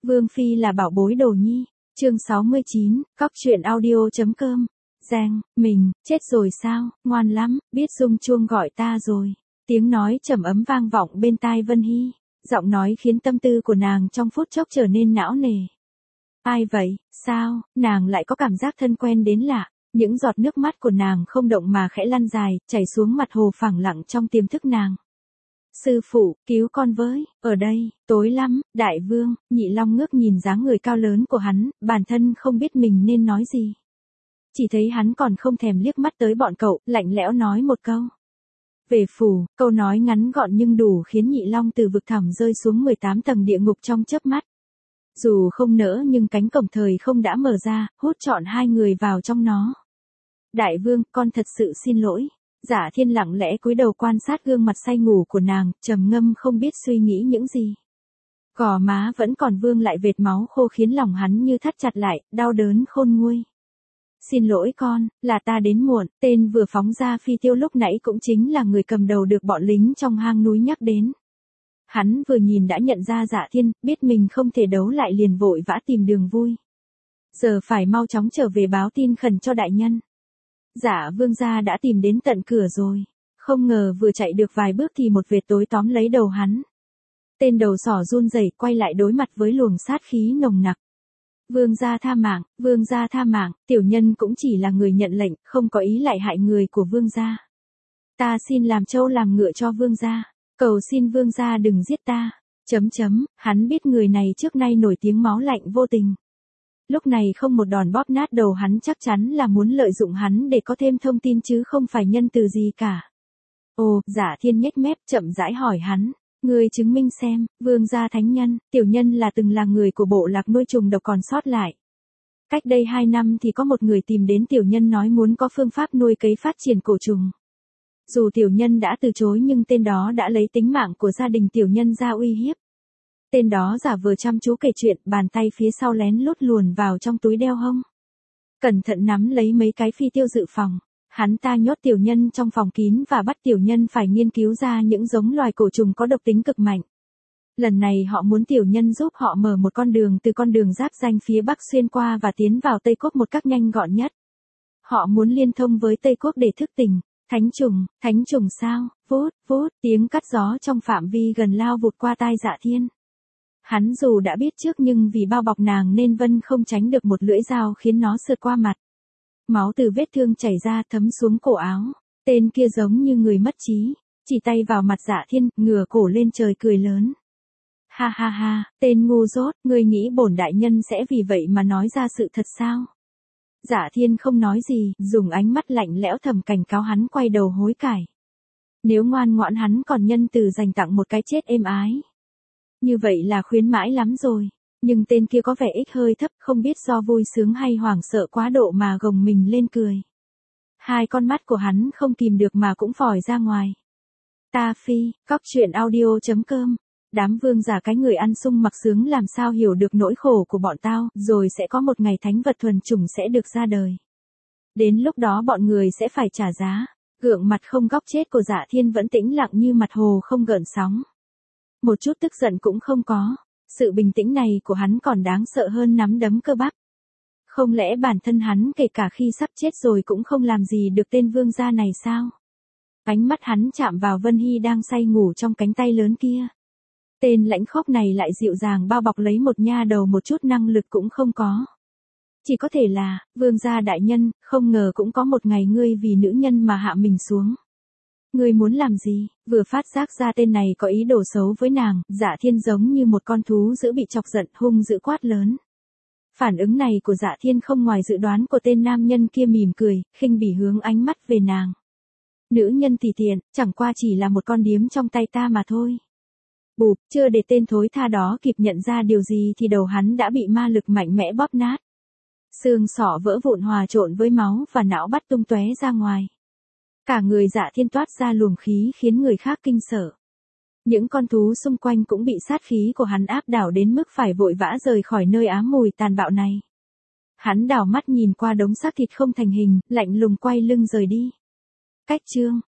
Vương Phi là bảo bối đồ nhi. Chương 69, Cóc truyện audio.com. Giang, mình, chết rồi sao, ngoan lắm, biết rung chuông gọi ta rồi. Tiếng nói trầm ấm vang vọng bên tai Vân Hy. Giọng nói khiến tâm tư của nàng trong phút chốc trở nên não nề. Ai vậy, sao, nàng lại có cảm giác thân quen đến lạ. Những giọt nước mắt của nàng không động mà khẽ lăn dài, chảy xuống mặt hồ phẳng lặng trong tiềm thức nàng. Sư phụ, cứu con với, ở đây, tối lắm, đại vương. Nhị Long ngước nhìn dáng người cao lớn của hắn, bản thân không biết mình nên nói gì. Chỉ thấy hắn còn không thèm liếc mắt tới bọn cậu, lạnh lẽo nói một câu. Về phủ, câu nói ngắn gọn nhưng đủ khiến Nhị Long từ vực thẳm rơi xuống 18 tầng địa ngục trong chớp mắt. Dù không nỡ nhưng cánh cổng thời không đã mở ra, hút trọn hai người vào trong nó. Đại vương, con thật sự xin lỗi. Giả Thiên lặng lẽ cúi đầu quan sát gương mặt say ngủ của nàng, trầm ngâm không biết suy nghĩ những gì. Gò má vẫn còn vương lại vệt máu khô khiến lòng hắn như thắt chặt lại, đau đớn khôn nguôi. Xin lỗi con, là ta đến muộn. Tên vừa phóng ra phi tiêu lúc nãy cũng chính là người cầm đầu được bọn lính trong hang núi nhắc đến. Hắn vừa nhìn đã nhận ra Dạ Thiên, biết mình không thể đấu lại liền vội vã tìm đường vui. Giờ phải mau chóng trở về báo tin khẩn cho đại nhân. Dạ vương gia đã tìm đến tận cửa rồi. Không ngờ vừa chạy được vài bước thì một vệt tối tóm lấy đầu hắn. Tên đầu sỏ run rẩy quay lại đối mặt với luồng sát khí nồng nặc. Vương gia tha mạng, vương gia tha mạng, tiểu nhân cũng chỉ là người nhận lệnh, không có ý lại hại người của vương gia. Ta xin làm trâu làm ngựa cho vương gia, cầu xin vương gia đừng giết ta. Hắn biết người này trước nay nổi tiếng máu lạnh vô tình. Lúc này không một đòn bóp nát đầu hắn chắc chắn là muốn lợi dụng hắn để có thêm thông tin chứ không phải nhân từ gì cả. Ồ, Giả Thiên nhếch mép chậm rãi hỏi hắn. Người chứng minh xem, vương gia thánh nhân, tiểu nhân là từng là người của bộ lạc nuôi trùng độc còn sót lại. Cách đây 2 năm thì có một người tìm đến tiểu nhân nói muốn có phương pháp nuôi cấy phát triển cổ trùng. Dù tiểu nhân đã từ chối nhưng tên đó đã lấy tính mạng của gia đình tiểu nhân ra uy hiếp. Tên đó giả vờ chăm chú kể chuyện, bàn tay phía sau lén lút luồn vào trong túi đeo hông. Cẩn thận nắm lấy mấy cái phi tiêu dự phòng. Hắn ta nhốt tiểu nhân trong phòng kín và bắt tiểu nhân phải nghiên cứu ra những giống loài cổ trùng có độc tính cực mạnh. Lần này họ muốn tiểu nhân giúp họ mở một con đường từ con đường giáp ranh phía Bắc xuyên qua và tiến vào Tây Quốc một cách nhanh gọn nhất. Họ muốn liên thông với Tây Quốc để thức tỉnh. Thánh trùng sao, vút, tiếng cắt gió trong phạm vi gần lao vụt qua tai Dạ Thiên. Hắn dù đã biết trước nhưng vì bao bọc nàng nên Vân không tránh được một lưỡi dao khiến nó sượt qua mặt. Máu từ vết thương chảy ra thấm xuống cổ áo. Tên kia giống như người mất trí, chỉ tay vào mặt Dạ Thiên, ngửa cổ lên trời cười lớn. Ha ha ha, tên ngu dốt, ngươi nghĩ bổn đại nhân sẽ vì vậy mà nói ra sự thật sao? Dạ Thiên không nói gì, dùng ánh mắt lạnh lẽo thầm cảnh cáo hắn quay đầu hối cải. Nếu ngoan ngoãn hắn còn nhân từ dành tặng một cái chết êm ái. Như vậy là khuyến mãi lắm rồi. Nhưng tên kia có vẻ ích hơi thấp, không biết do vui sướng hay hoảng sợ quá độ mà gồng mình lên cười. Hai con mắt của hắn không kìm được mà cũng phòi ra ngoài. Ta phi, Cóc truyện audio.com. Đám vương giả cái người ăn sung mặc sướng làm sao hiểu được nỗi khổ của bọn tao, rồi sẽ có một ngày thánh vật thuần chủng sẽ được ra đời. Đến lúc đó bọn người sẽ phải trả giá. Gượng mặt không góc chết của Dạ Thiên vẫn tĩnh lặng như mặt hồ không gợn sóng. Một chút tức giận cũng không có. Sự bình tĩnh này của hắn còn đáng sợ hơn nắm đấm cơ bắp. Không lẽ bản thân hắn kể cả khi sắp chết rồi cũng không làm gì được tên vương gia này sao? Ánh mắt hắn chạm vào Vân Hy đang say ngủ trong cánh tay lớn kia. Tên lãnh khốc này lại dịu dàng bao bọc lấy một nha đầu một chút năng lực cũng không có. Chỉ có thể là, vương gia đại nhân, không ngờ cũng có một ngày ngươi vì nữ nhân mà hạ mình xuống. Ngươi muốn làm gì? Vừa phát giác ra tên này có ý đồ xấu với nàng, Dạ Thiên giống như một con thú dữ bị chọc giận hung dữ quát lớn. Phản ứng này của Dạ Thiên không ngoài dự đoán của tên nam nhân kia mỉm cười, khinh bỉ hướng ánh mắt về nàng. Nữ nhân tỳ tiện, chẳng qua chỉ là một con điếm trong tay ta mà thôi. Bụp, chưa để tên thối tha đó kịp nhận ra điều gì thì đầu hắn đã bị ma lực mạnh mẽ bóp nát. Xương sọ vỡ vụn hòa trộn với máu và não bắt tung tóe ra ngoài. Cả người Dạ Thiên toát ra luồng khí khiến người khác kinh sợ. Những con thú xung quanh cũng bị sát khí của hắn áp đảo đến mức phải vội vã rời khỏi nơi ám mùi tàn bạo này. Hắn đảo mắt nhìn qua đống xác thịt không thành hình, lạnh lùng quay lưng rời đi. Cách chương,